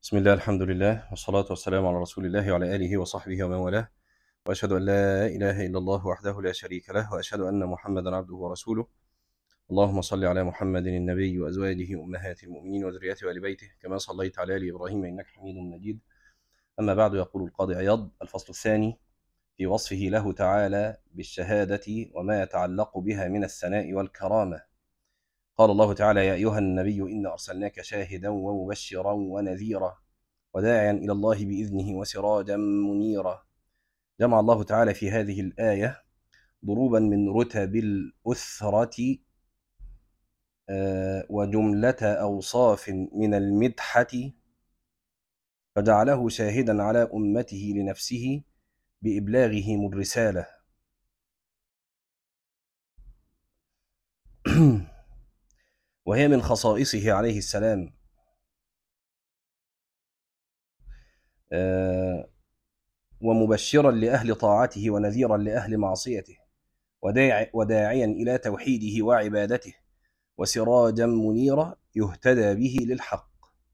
بسم الله الحمد لله والصلاة والسلام على رسول الله وعلى آله وصحبه ومن والاه، وأشهد أن لا إله إلا الله وحده لا شريك له، وأشهد أن محمدا عبده ورسوله. اللهم صل على محمد النبي وأزواجه أمهات المؤمنين وذريته وآل بيته كما صليت على آل إبراهيم إنك حميد مجيد. أما بعد، يقول القاضي عياض: الفصل الثاني في وصفه له تعالى بالشهادة وما يتعلق بها من الثناء والكرامة. قال الله تعالى: يا أيها النبي إنا أرسلناك شاهدا ومبشرا ونذيرا وداعيا إلى الله بإذنه وسراجا منيرا. جمع الله تعالى في هذه الآية ضروبا من رتب الأسرة وجملة أوصاف من المدحة، فجعله شاهدا على أمته لنفسه بإبلاغهم الرسالة. وهي من خصائصه عليه السلام، ومبشرا لأهل طاعته ونذيرا لأهل معصيته، وداعيا إلى توحيده وعبادته، وسراجا منيرا يهتدى به للحق.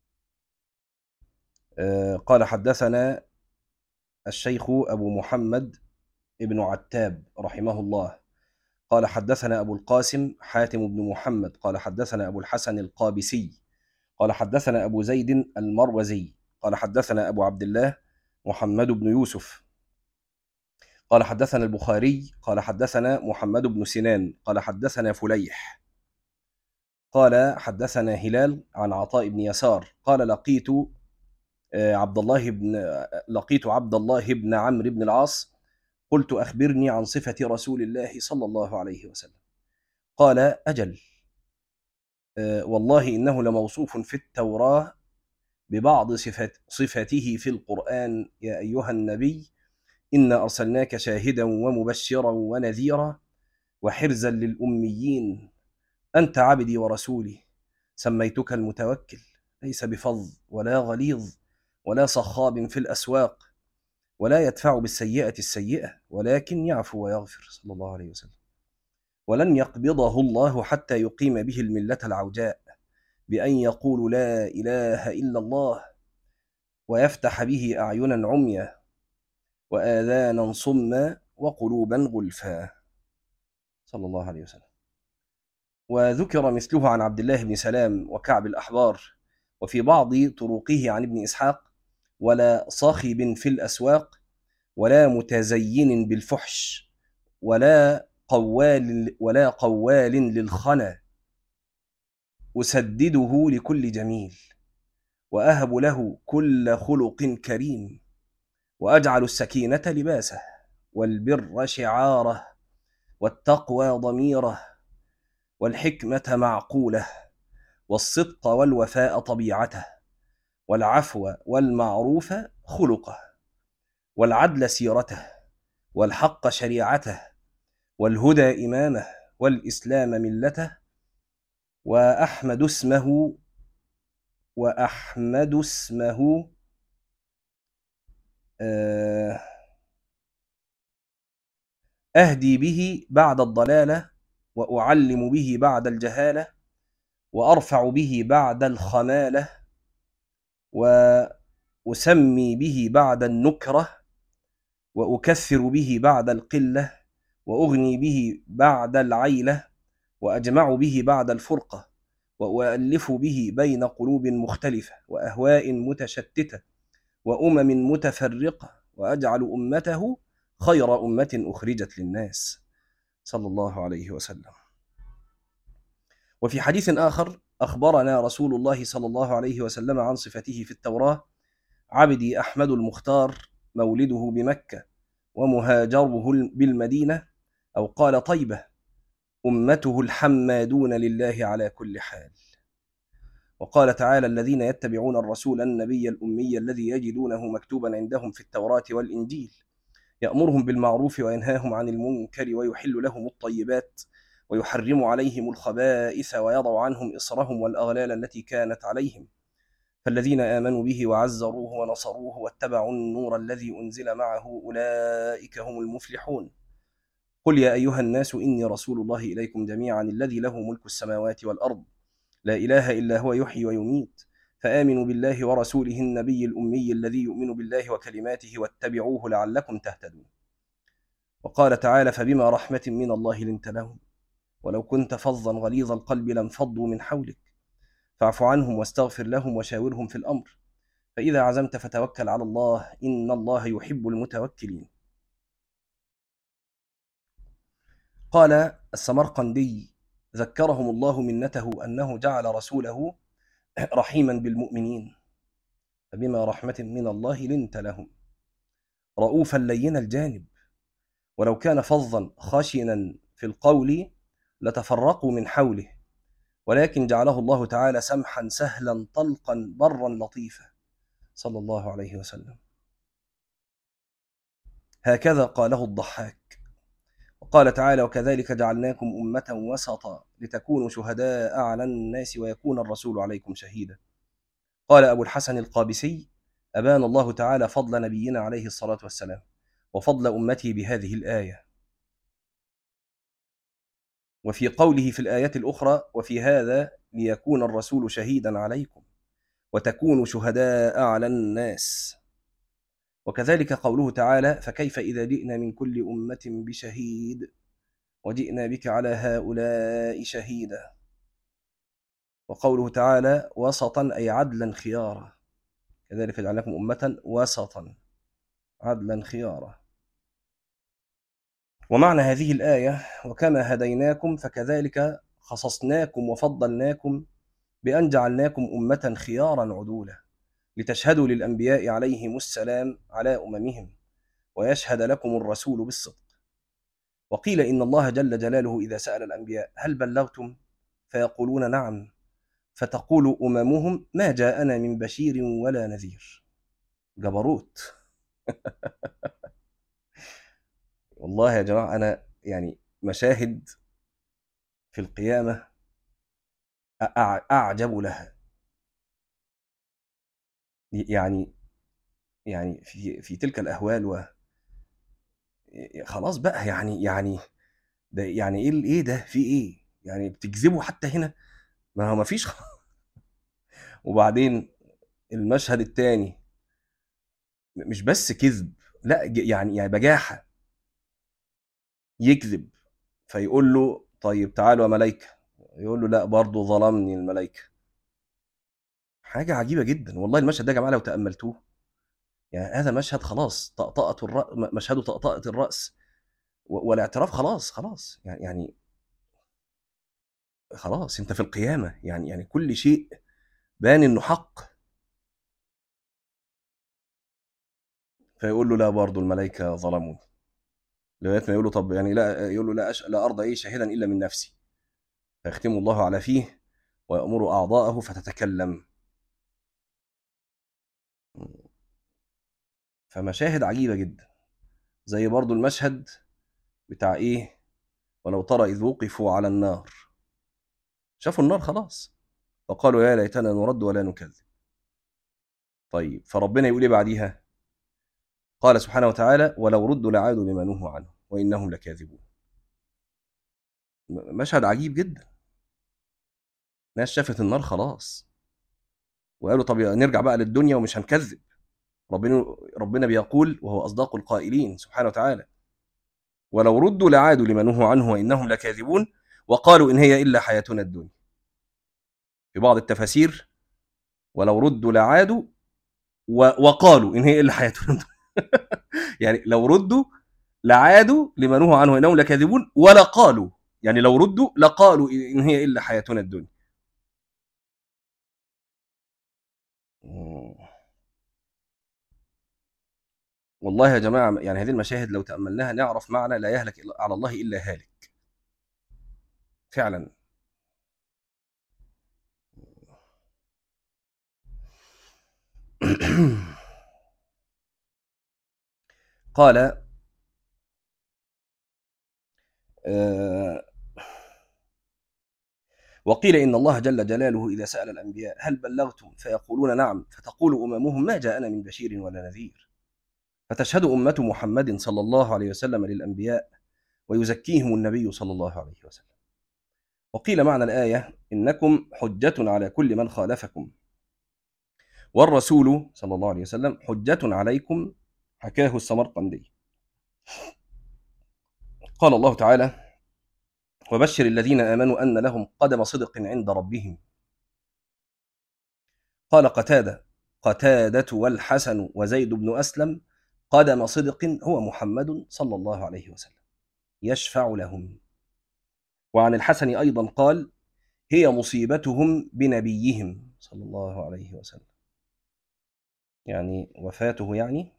قال: حدثنا الشيخ أبو محمد ابن عتاب رحمه الله قال: حدثنا أبو القاسم حاتم بن محمد قال: حدثنا أبو الحسن القابسي قال: حدثنا أبو زيد المروزي قال: حدثنا أبو عبد الله محمد بن يوسف قال: حدثنا البخاري قال: حدثنا محمد بن سنان قال: حدثنا فليح قال: حدثنا هلال عن عطاء بن يسار قال: لقيت عبد الله بن عمرو بن العاص، قلت: أخبرني عن صفة رسول الله صلى الله عليه وسلم. قال: أجل، والله إنه لموصوف في التوراة ببعض صفته في القرآن: يا أيها النبي إنا أرسلناك شاهدا ومبشرا ونذيرا وحرزا للأميين، أنت عبدي ورسولي، سميتك المتوكل، ليس بفظ ولا غليظ ولا صخاب في الأسواق، ولا يدفع بالسيئة السيئة ولكن يعفو ويغفر، صلى الله عليه وسلم. ولن يقبضه الله حتى يقيم به الملة العوجاء، بأن يقول لا إله إلا الله، ويفتح به أعينا عميا وآذانا صما وقلوبا غلفا، صلى الله عليه وسلم. وذكر مثله عن عبد الله بن سلام وكعب الأحبار، وفي بعض طرقه عن ابن إسحاق: ولا صاخب في الأسواق، ولا متزين بالفحش، ولا قوال للخنا، أسدده لكل جميل، وأهب له كل خلق كريم، وأجعل السكينة لباسه، والبر شعاره، والتقوى ضميره، والحكمة معقوله، والصدق والوفاء طبيعته، والعفو والمعروف خلقه، والعدل سيرته، والحق شريعته، والهدى إمامه، والإسلام ملته، وأحمد اسمه أهدي به بعد الضلالة، وأعلم به بعد الجهالة، وأرفع به بعد الخمالة، وأسمي به بعد النكرة، وأكثر به بعد القلة، وأغني به بعد العيلة، وأجمع به بعد الفرقة، وأؤلف به بين قلوب مختلفة وأهواء متشتتة وأمم متفرقة، وأجعل أمته خير أمة أخرجت للناس، صلى الله عليه وسلم. وفي حديث آخر أخبرنا رسول الله صلى الله عليه وسلم عن صفته في التوراة: عبدي أحمد المختار، مولده بمكة ومهاجره بالمدينة، أو قال طيبة، أمته الحمادون لله على كل حال. وقال تعالى: الذين يتبعون الرسول النبي الأمي الذي يجدونه مكتوبا عندهم في التوراة والإنجيل، يأمرهم بالمعروف وينهاهم عن المنكر ويحل لهم الطيبات ويحرم عليهم الخبائث ويضع عنهم إصرهم والأغلال التي كانت عليهم، فالذين آمنوا به وعزروه ونصروه واتبعوا النور الذي أنزل معه أولئك هم المفلحون. قل يا أيها الناس إني رسول الله إليكم جميعا الذي له ملك السماوات والأرض، لا إله إلا هو يحيي ويميت، فآمنوا بالله ورسوله النبي الأمي الذي يؤمن بالله وكلماته واتبعوه لعلكم تهتدون. وقال تعالى: فبما رحمة من الله لنت لهم ولو كنت فظا غليظ القلب لانفضوا من حولك فاعف عنهم واستغفر لهم وشاورهم في الأمر فإذا عزمت فتوكل على الله إن الله يحب المتوكلين. قال السمرقندي: ذكرهم الله منته أنه جعل رسوله رحيما بالمؤمنين، فبما رحمة من الله لنت لهم، رؤوفا لين الجانب، ولو كان فظا خشنا في القول لتفرقوا من حوله، ولكن جعله الله تعالى سمحا سهلا طلقا برا لطيفا صلى الله عليه وسلم. هكذا قاله الضحاك. وقال تعالى: وكذلك جعلناكم أمة وسطا لتكونوا شهداء على الناس ويكون الرسول عليكم شهيدا. قال أبو الحسن القابسي: أبان الله تعالى فضل نبينا عليه الصلاة والسلام وفضل أمته بهذه الآية. وفي قوله في الآية الأخرى: وفي هذا ليكون الرسول شهيدا عليكم وتكونوا شهداء على الناس. وكذلك قوله تعالى: فكيف إذا جئنا من كل أمة بشهيد وجئنا بك على هؤلاء شهيدا. وقوله تعالى: وسطا أي عدلا خيارا، كذلك جعلناكم أمة وسطا عدلا خيارا. ومعنى هذه الآية: وكما هديناكم فكذلك خصصناكم وفضلناكم بأن جعلناكم أمة خيارا عدولا لتشهدوا للأنبياء عليهم السلام على أممهم ويشهد لكم الرسول بالصدق. وقيل إن الله جل جلاله إذا سأل الأنبياء: هل بلغتم؟ فيقولون نعم، فتقول أممهم: ما جاءنا من بشير ولا نذير. جبروت. والله يا جماعة أنا يعني مشاهد في القيامة أعجب لها. يعني في تلك الأهوال خلاص بقى يعني ده يعني إيه ده في إيه يعني بتكذبوا حتى هنا؟ ما هو ما فيش. وبعدين المشهد الثاني مش بس كذب، لا يعني بجاحة. يكذب فيقول له: طيب تعالوا يا ملائكة. يقول له: لا برضه ظلمني الملائكة. حاجة عجيبة جدا والله. المشهد ده يا جماعة لو تأملتوه يعني هذا مشهد خلاص طقطقة الرأس، مشهده طقطقة الرأس والاعتراف. خلاص يعني خلاص انت في القيامة، يعني كل شيء بان انه حق. فيقول له: لا برضه الملائكة ظلموني. لغاية ما يقول له: طب يعني لا، يقول له: لا أرضى شاهدا إلا من نفسي. فيختم الله على فيه ويأمر أعضاءه فتتكلم. فمشاهد عجيبة جدا. زي برضو المشهد بتاع ولو ترى إذ وقفوا على النار، شافوا النار خلاص فقالوا: يا ليتنا نرد ولا نكذب. طيب فربنا يقول بعديها؟ قال سبحانه وتعالى: ولو ردوا لعادوا لما نهوا عنه وإنهم لكاذبون. مشهد عجيب جدا. ناس شافت النار خلاص وقالوا: طب نرجع بقى للدنيا ومش هنكذب. ربنا بيقول وهو أصدق القائلين سبحانه وتعالى: ولو ردوا لعادوا لما نهوا عنه وإنهم لكاذبون وقالوا إن هي إلا حياتنا الدنيا. في بعض التفاسير: ولو ردوا لعادوا وقالوا إن هي إلا حياتنا الدنيا. يعني لو ردوا لعادوا لما نهوا عنه وإنهم لكاذبون ولا قالوا، يعني لو ردوا لقالوا إن هي إلا حياتنا الدنيا. والله يا جماعة يعني هذه المشاهد لو تأملناها نعرف معنى لا يهلك على الله إلا هالك فعلا. قال وقيل إن الله جل جلاله إذا سأل الأنبياء: هل بلغتم؟ فيقولون نعم، فتقول أممهم: ما جاءنا من بشير ولا نذير. فتشهد أمة محمد صلى الله عليه وسلم للأنبياء ويزكيهم النبي صلى الله عليه وسلم. وقيل معنى الآية: إنكم حجة على كل من خالفكم، والرسول صلى الله عليه وسلم حجة عليكم، حكاه السمرقندي. قال الله تعالى: وبشر الذين آمنوا أن لهم قدم صدق عند ربهم. قال قتادة والحسن وزيد بن أسلم: قدم صدق هو محمد صلى الله عليه وسلم يشفع لهم. وعن الحسن أيضا قال: هي مصيبتهم بنبيهم صلى الله عليه وسلم، يعني وفاته يعني.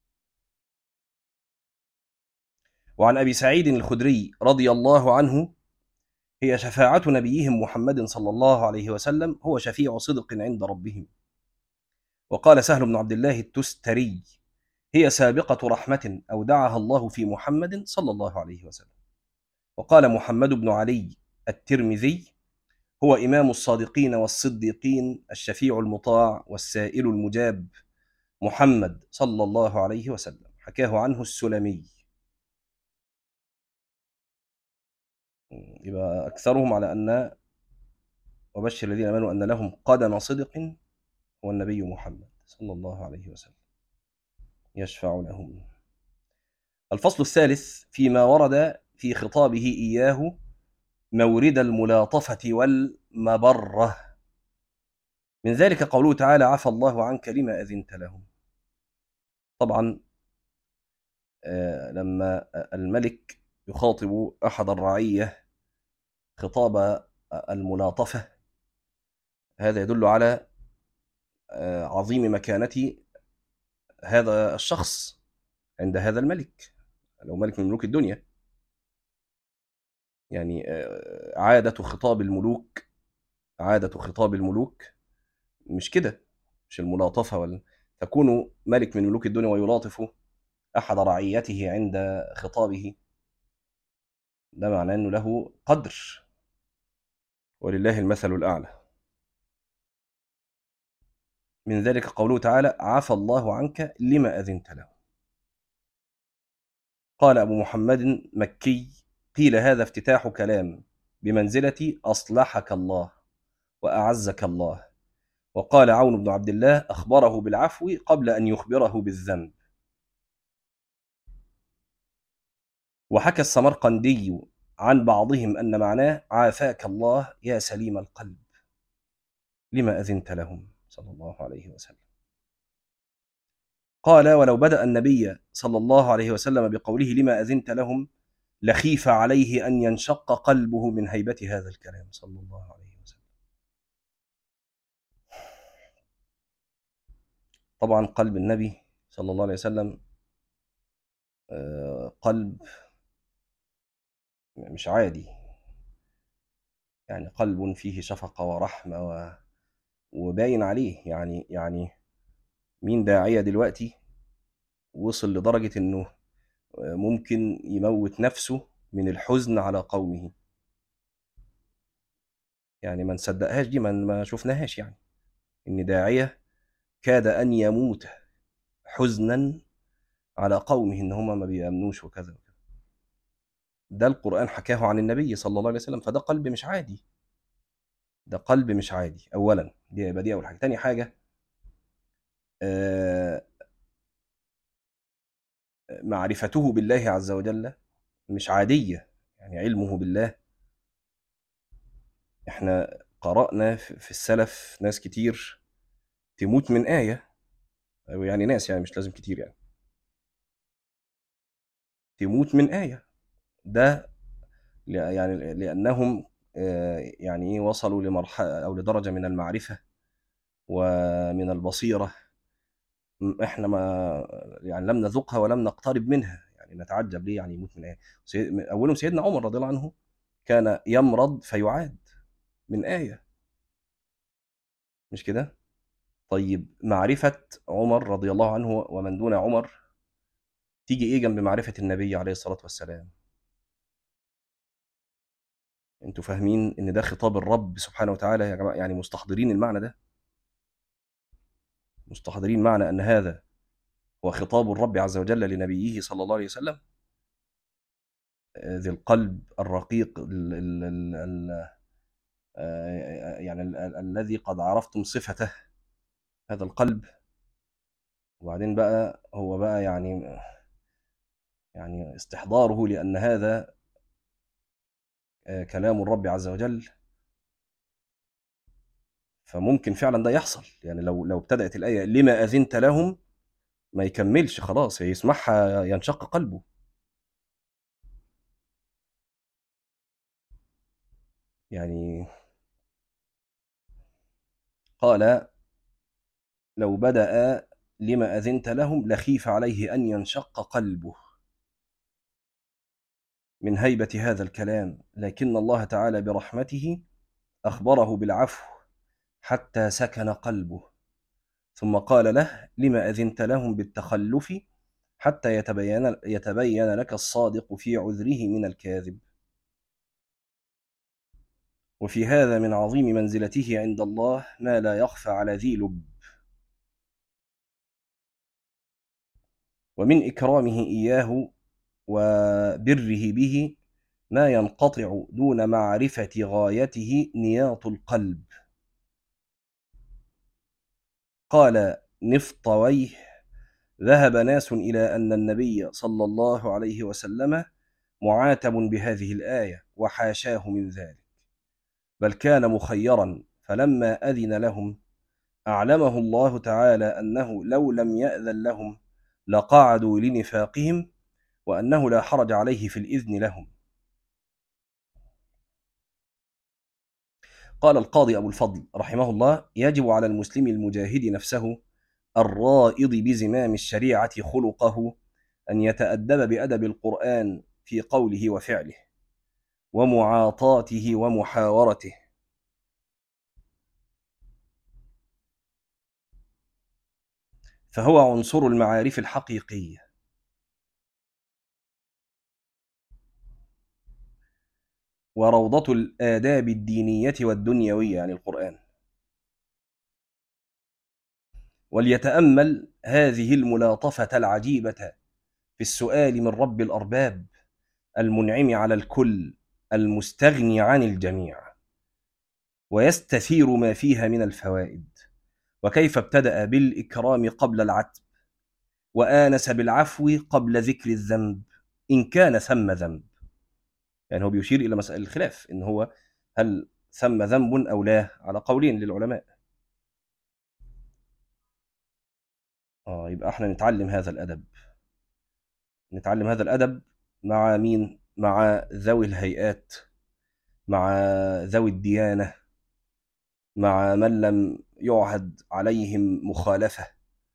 وعن أبي سعيد الخدري رضي الله عنه: هي شفاعة نبيهم محمد صلى الله عليه وسلم، هو شفيع صدق عند ربهم. وقال سهل بن عبد الله التستري: هي سابقة رحمة أودعها الله في محمد صلى الله عليه وسلم. وقال محمد بن علي الترمذي: هو إمام الصادقين والصديقين، الشفيع المطاع والسائل المجاب، محمد صلى الله عليه وسلم. حكاه عنه السلمي. يبقى أكثرهم على أن وبشر الذين آمنوا أن لهم قدم صدق هو النبي محمد صلى الله عليه وسلم يشفع لهم. الفصل الثالث فيما ورد في خطابه إياه مورد الملاطفة والمبرة. من ذلك قوله تعالى: عفى الله عنك لما أذنت لهم. طبعا لما الملك يخاطب أحد الرعية خطاب الملاطفة، هذا يدل على عظيم مكانة هذا الشخص عند هذا الملك، لو ملك من ملوك الدنيا. يعني عادة خطاب الملوك مش كده، مش الملاطفة تكون ملك من ملوك الدنيا ويلاطف أحد رعيته عند خطابه، ده معناه أنه له قدر، ولله المثل الأعلى. من ذلك قوله تعالى: عفى الله عنك لما أذنت له. قال أبو محمد مكي: قيل هذا افتتاح كلام بمنزلة أصلحك الله وأعزك الله. وقال عون بن عبد الله: أخبره بالعفو قبل أن يخبره بالذنب. وحكى السمرقندي عن بعضهم أن معناه: عافاك الله يا سليم القلب لما أذنت لهم صلى الله عليه وسلم. قال: ولو بدأ النبي صلى الله عليه وسلم بقوله لما أذنت لهم لخيف عليه أن ينشق قلبه من هيبة هذا الكلام صلى الله عليه وسلم. طبعا قلب النبي صلى الله عليه وسلم قلب مش عادي، يعني قلب فيه شفقة ورحمة وباين عليه. يعني مين داعية دلوقتي وصل لدرجة إنه ممكن يموت نفسه من الحزن على قومه؟ يعني ما نصدقهاش دي، ما شفناهاش، يعني إن داعية كاد أن يموت حزنا على قومه إن هم ما بيأمنوش وكذا وكذا. ده القرآن حكاه عن النبي صلى الله عليه وسلم، فده قلب مش عادي، ده قلب مش عادي. أولا دي أول حاجة. تاني حاجة معرفته بالله عز وجل مش عادية، يعني علمه بالله. احنا قرأنا في السلف ناس كتير تموت من آية، أو يعني ناس، يعني مش لازم كتير، يعني تموت من آية. ده يعني لأنهم يعني إيه وصلوا لمرحلة أو لدرجة من المعرفة ومن البصيرة إحنا ما يعني لم نذقها ولم نقترب منها، يعني نتعجب ليه يعني يموت من آية. أولهم سيدنا عمر رضي الله عنه كان يمرض فيعاد من آية، مش كده؟ طيب معرفة عمر رضي الله عنه ومن دون عمر تيجي إيه جنب معرفة النبي عليه الصلاة والسلام؟ انتوا فاهمين ان ده خطاب الرب سبحانه وتعالى يا جماعه؟ يعني مستحضرين المعنى ده؟ مستحضرين معنى ان هذا هو خطاب الرب عز وجل لنبيه صلى الله عليه وسلم، ذي القلب الرقيق يعني الذي قد عرفتم صفته هذا القلب. وبعدين بقى هو بقى يعني استحضاره، لأن هذا كلام الرب عز وجل، فممكن فعلا ده يحصل. يعني لو ابتدأت الآية لما أذنت لهم، ما يكملش خلاص، يسمعها ينشق قلبه. يعني قال لو بدأ لما أذنت لهم لخيف عليه أن ينشق قلبه من هيبة هذا الكلام، لكن الله تعالى برحمته أخبره بالعفو حتى سكن قلبه، ثم قال له لما أذنت لهم بالتخلف حتى يتبين لك الصادق في عذره من الكاذب. وفي هذا من عظيم منزلته عند الله ما لا يخفى على ذي لب، ومن إكرامه إياه وبره به ما ينقطع دون معرفة غايته نياط القلب. قال نفطويه ذهب ناس إلى أن النبي صلى الله عليه وسلم معاتب بهذه الآية، وحاشاه من ذلك، بل كان مخيرا، فلما أذن لهم أعلمه الله تعالى أنه لو لم يأذن لهم لقعدوا لنفاقهم، وأنه لا حرج عليه في الإذن لهم. قال القاضي أبو الفضل رحمه الله يجب على المسلم المجاهد نفسه الرائض بزمام الشريعة خلقه أن يتأدب بأدب القرآن في قوله وفعله ومعاطاته ومحاورته، فهو عنصر المعارف الحقيقية وروضة الآداب الدينية والدنيوية عن القرآن. وليتأمل هذه الملاطفة العجيبة في السؤال من رب الأرباب المنعم على الكل المستغني عن الجميع، ويستثير ما فيها من الفوائد، وكيف ابتدأ بالإكرام قبل العتب، وآنس بالعفو قبل ذكر الذنب إن كان ثم ذنب. يعني هو بيشير إلى مسألة الخلاف، إن هو هل ثم ذنب أو لا، على قولين للعلماء. يبقى احنا نتعلم هذا الأدب، نتعلم هذا الأدب مع مين؟ مع ذوي الهيئات، مع ذوي الديانة، مع من لم يعهد عليهم مخالفة.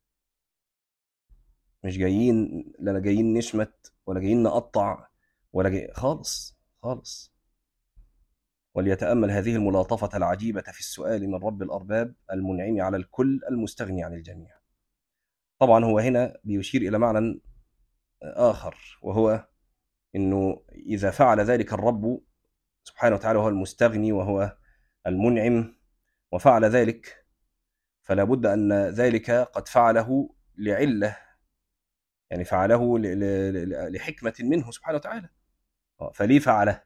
مش جايين، لا جايين نشمت ولا جايين نقطع ولا جاي خالص خالص. وليتأمل هذه الملاطفة العجيبة في السؤال من رب الأرباب المنعم على الكل المستغني عن الجميع. طبعا هو هنا بيشير إلى معنى آخر، وهو إنه إذا فعل ذلك الرب سبحانه وتعالى وهو المستغني وهو المنعم وفعل ذلك، فلا بد أن ذلك قد فعله لعلة، يعني فعله لحكمة منه سبحانه وتعالى، فليه فعله؟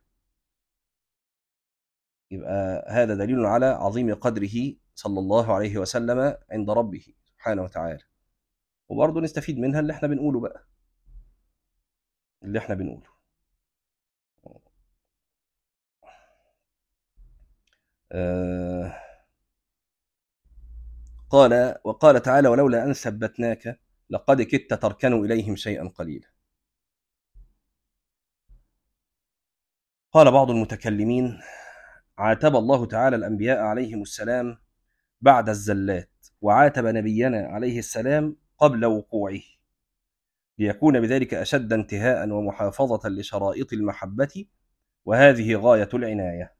يبقى هذا دليل على عظيم قدره صلى الله عليه وسلم عند ربه سبحانه وتعالى. وبرضه نستفيد منها اللي احنا بنقوله بقى، اللي احنا بنقوله. وقال تعالى ولولا أن ثبتناك لقد كدت تركن إليهم شيئا قليلا. قال بعض المتكلمين عاتب الله تعالى الأنبياء عليهم السلام بعد الزلات، وعاتب نبينا عليه السلام قبل وقوعه، ليكون بذلك أشد انتهاء ومحافظة لشرائط المحبة، وهذه غاية العناية.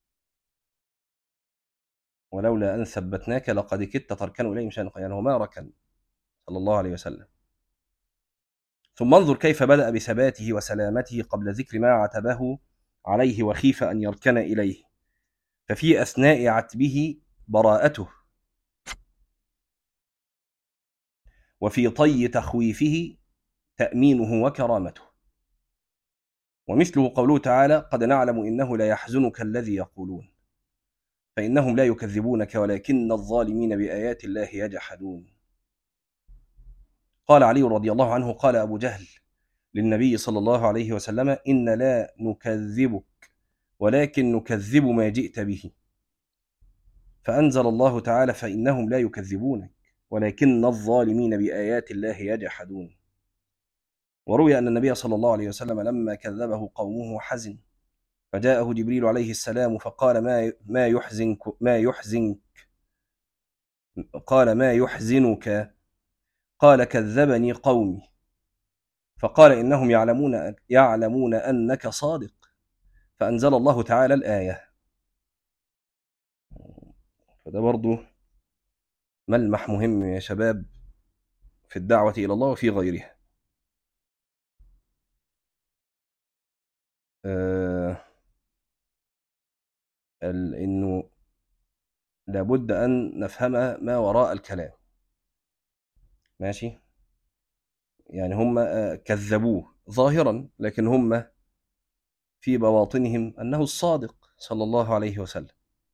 ولولا أن ثبتناك لقد كدت تركن إليهم شيئا قليلا، يعني هو ما ركن صلى الله عليه وسلم. ثم انظر كيف بدأ بثباته وسلامته قبل ذكر ما عتبه عليه وخيف أن يركن إليه، ففي أثناء عتبه براءته، وفي طي تخويفه تأمينه وكرامته. ومثله قوله تعالى قد نعلم إنه لا يحزنك الذي يقولون، فإنهم لا يكذبونك ولكن الظالمين بآيات الله يجحدون. قال علي رضي الله عنه: قال أبو جهل للنبي صلى الله عليه وسلم: إن لا نكذبك ولكن نكذب ما جئت به. فأنزل الله تعالى: فإنهم لا يكذبونك ولكن الظالمين بآيات الله يجحدون. وروي أن النبي صلى الله عليه وسلم لما كذبه قومه حزن، فجاءه جبريل عليه السلام فقال: ما يحزنك؟ قال: كذبني قومي. فقال: إنهم يعلمون أنك صادق. فأنزل الله تعالى الآية. فده برضو ملمح مهم يا شباب في الدعوة إلى الله وفي غيرها. إنه لابد أن نفهم ما وراء الكلام. ماشي، يعني هم كذبوه ظاهرا، لكن هم في بواطنهم أنه الصادق صلى الله عليه وسلم.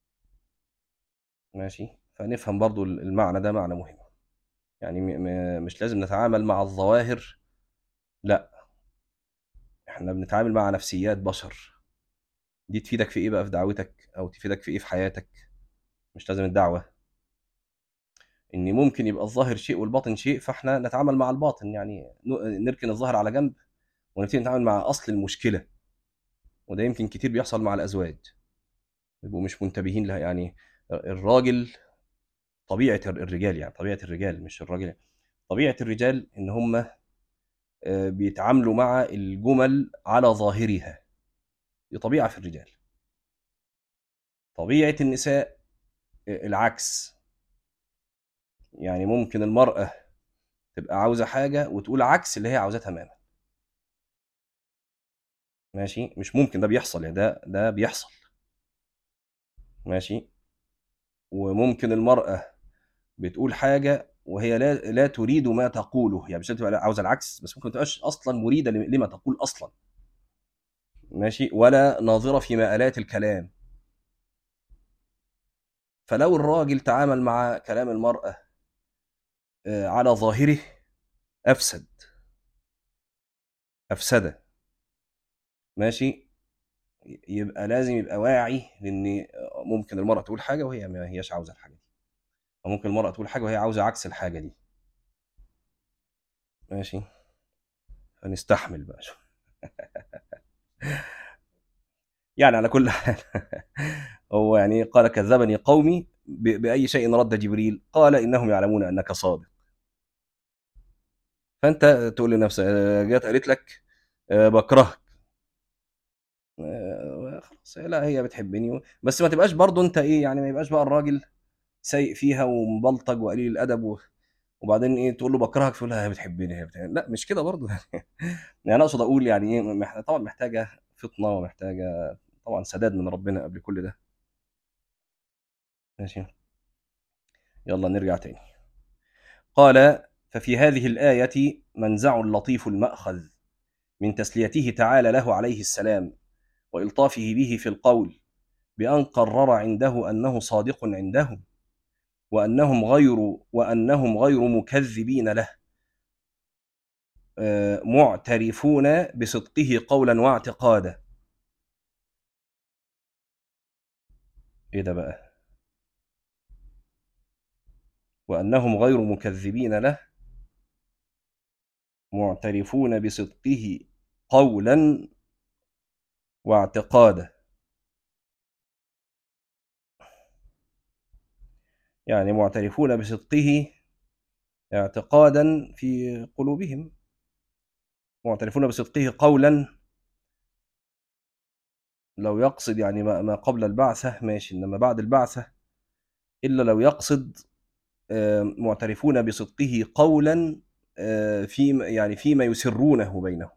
ماشي، فنفهم برضو المعنى ده معنى مهم. يعني مش لازم نتعامل مع الظواهر، لا، احنا بنتعامل مع نفسيات بشر. دي تفيدك في ايه بقى في دعوتك، او تفيدك في ايه في حياتك؟ مش لازم الدعوة ان ممكن يبقى الظاهر شيء والباطن شيء، فاحنا نتعامل مع الباطن، يعني نركن الظاهر على جنب ونبتدي نتعامل مع اصل المشكلة. وده يمكن كتير بيحصل مع الازواج، يبقوا مش منتبهين لها. يعني الراجل، طبيعة الرجال، يعني طبيعة الرجال مش الراجل، طبيعة الرجال ان هم بيتعاملوا مع الجمل على ظاهرها. دي طبيعة في الرجال. طبيعة النساء العكس. يعني ممكن المرأة تبقى عاوزة حاجة وتقول عكس اللي هي عاوزاه تماما. ماشي، مش ممكن، ده بيحصل، يعني ده بيحصل. ماشي، وممكن المرأة بتقول حاجة وهي لا تريد ما تقوله، يعني مش تبقى عاوزة العكس، بس ممكن تبقاش أصلا مريدة لما تقول أصلا. ماشي، ولا ناظرة في مآلات الكلام. فلو الراجل تعامل مع كلام المرأة على ظاهره، أفسد. ماشي، يبقى لازم يبقى واعي، لأن ممكن المرأة تقول حاجة وهي ما هياش عاوزة الحاجة دي، وممكن المرأة تقول حاجة وهي عاوزة عكس الحاجة دي. ماشي، فنستحمل بقى شو. يعني على كل حال هو يعني قال: كذبني قومي بأي شيء رد جبريل؟ قال: إنهم يعلمون أنك صادق. فأنت تقول لنفسك، جت قالت لك بكرهك، خلاص لا هي بتحبني، بس ما تبقاش برضو انت ايه، يعني ما يبقاش بقى الراجل سايق فيها ومبلطج وقليل الادب وبعدين ايه تقول له بكرهك تقول لها هي بتحبني، هي بتحبني. لا مش كده برضو يعني انا اقصد اقول يعني ايه، طبعا محتاجه فطنه، ومحتاجه طبعا سداد من ربنا قبل كل ده. ماشي، يلا نرجع تاني. قال: ففي هذه الآية منزع لطيف المأخذ من تسليته تعالى له عليه السلام وإلطافه به في القول، بأن قرر عنده أنه صادق عندهم، وأنهم غير مكذبين له، معترفون بصدقه قولا واعتقادا. إيه ده بقى؟ وأنهم غير مكذبين له معترفون بصدقه قولا واعتقادا. يعني معترفون بصدقه اعتقادا في قلوبهم، معترفون بصدقه قولا لو يقصد يعني ما قبل البعثة ماشي، إنما بعد البعثة إلا لو يقصد معترفون بصدقه قولا فيما يسرونه بينهم.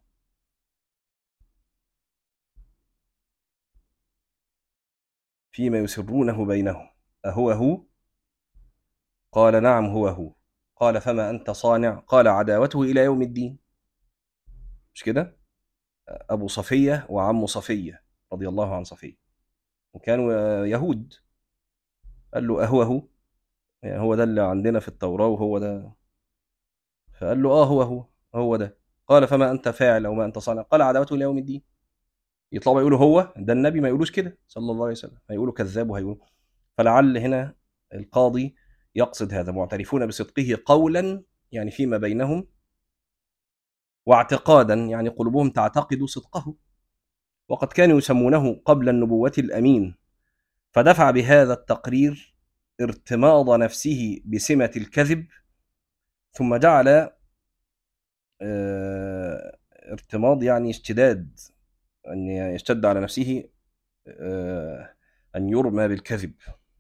فيما يسرونه بينهم. أهو؟ قال: نعم هو. قال: فما أنت صانع؟ قال: عداوته إلى يوم الدين. مش كده؟ أبو صفية وعم صفية رضي الله عن صفية، وكانوا يهود. قال له أهو يعني هو ده اللي عندنا في التوراة وهو ده؟ فقال له هو ده. قال فما أنت فاعل أو ما أنت صانع؟ قال عداوته إلى يوم الدين. يطلعوا يقولوا هو ده النبي، ما يقولوش كده صلى الله عليه وسلم، هيقولوا كذاب وهيقولوا. فلعل هنا القاضي يقصد هذا، معترفون بصدقه قولا يعني فيما بينهم، واعتقادا يعني قلوبهم تعتقد صدقه، وقد كانوا يسمونه قبل النبوة الأمين، فدفع بهذا التقرير ارتماض نفسه بسمة الكذب، ثم جعل ارتماض يعني اشتداد، أن يشتد على نفسه أن يرمى بالكذب.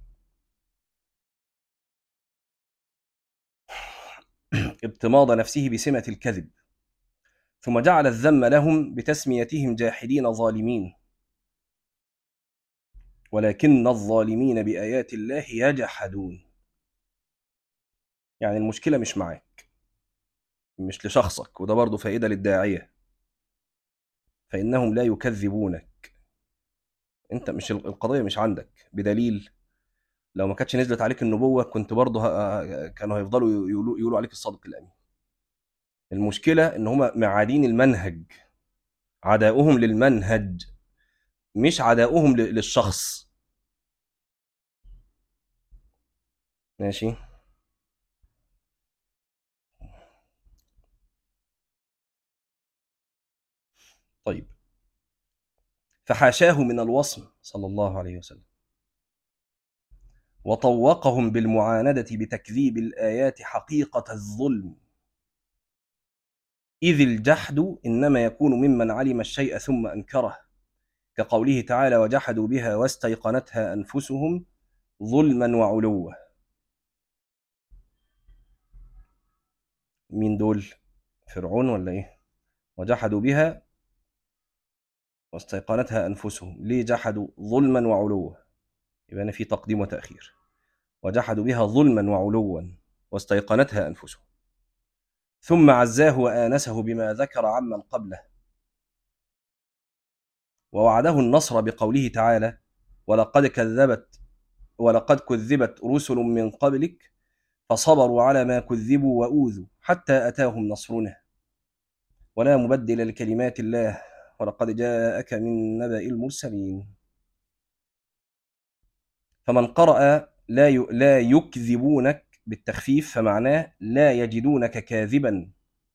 ارتماض نفسه بسمة الكذب، ثم جعل الذم لهم بتسميتهم جاحدين ظالمين، ولكن الظالمين بآيات الله يجحدون. يعني المشكلة مش معاك، مش لشخصك، وده برضو فائدة للداعية، فإنهم لا يكذبونك. انت مش القضية مش عندك، بدليل لو ما كانتش نزلت عليك النبوة كنت برضو كانوا هيفضلوا يقولوا عليك الصادق الأمين. المشكلة ان هم معادين المنهج، عداؤهم للمنهج مش عداؤهم للشخص. ماشي. طيب، فحاشاه من الوصم صلى الله عليه وسلم، وطوقهم بالمعاندة بتكذيب الآيات حقيقة الظلم، إذ الجحد إنما يكون ممن علم الشيء ثم أنكره، كقوله تعالى وجحدوا بها واستيقنتها أنفسهم ظلما وعلوا. مين دول؟ فرعون ولا إيه؟ وجحدوا بها واستيقنتها أنفسهم، ليه جحدوا ظلما وعلوا؟ يبقى أنا في تقديم وتأخير. وجحدوا بها ظلما وعلوا واستيقنتها أنفسهم، ثم عزاه وآنسه بما ذكر عمن قبله، ووعده النصر بقوله تعالى ولقد كذبت رسل من قبلك فصبروا على ما كذبوا وأوذوا حتى أتاهم نصرنا ولا مبدل لكلمات الله ولقد جاءك من نبأ المرسلين. فمن قرأ لا يكذبونك بالتخفيف فمعناه لا يجدونك كاذبا،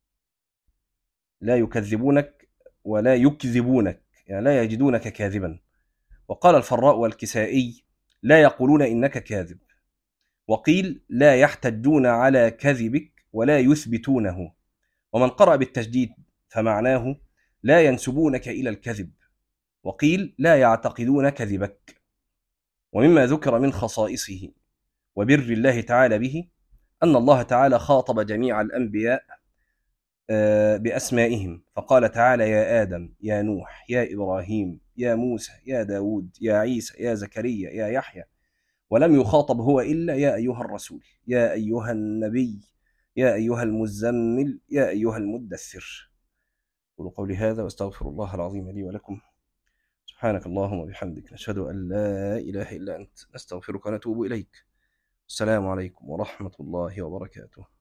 لا يكذبونك ولا يكذبونك، يعني لا يجدونك كاذبا. وقال الفراء والكسائي لا يقولون إنك كاذب، وقيل لا يحتجون على كذبك ولا يثبتونه. ومن قرأ بالتجديد فمعناه لا ينسبونك إلى الكذب، وقيل لا يعتقدون كذبك. ومما ذكر من خصائصه وبر الله تعالى به أن الله تعالى خاطب جميع الأنبياء بأسمائهم، فقال تعالى يا آدم يا نوح يا إبراهيم يا موسى يا داود يا عيسى يا زكريا يا يحيى، ولم يخاطب هو إلا يا أيها الرسول يا أيها النبي يا أيها المزمل يا أيها المدثر. قولوا قولي هذا واستغفر الله العظيم لي ولكم. سبحانك اللهم وبحمدك نشهد أن لا إله إلا أنت نستغفرك ونتوب إليك. السلام عليكم ورحمة الله وبركاته.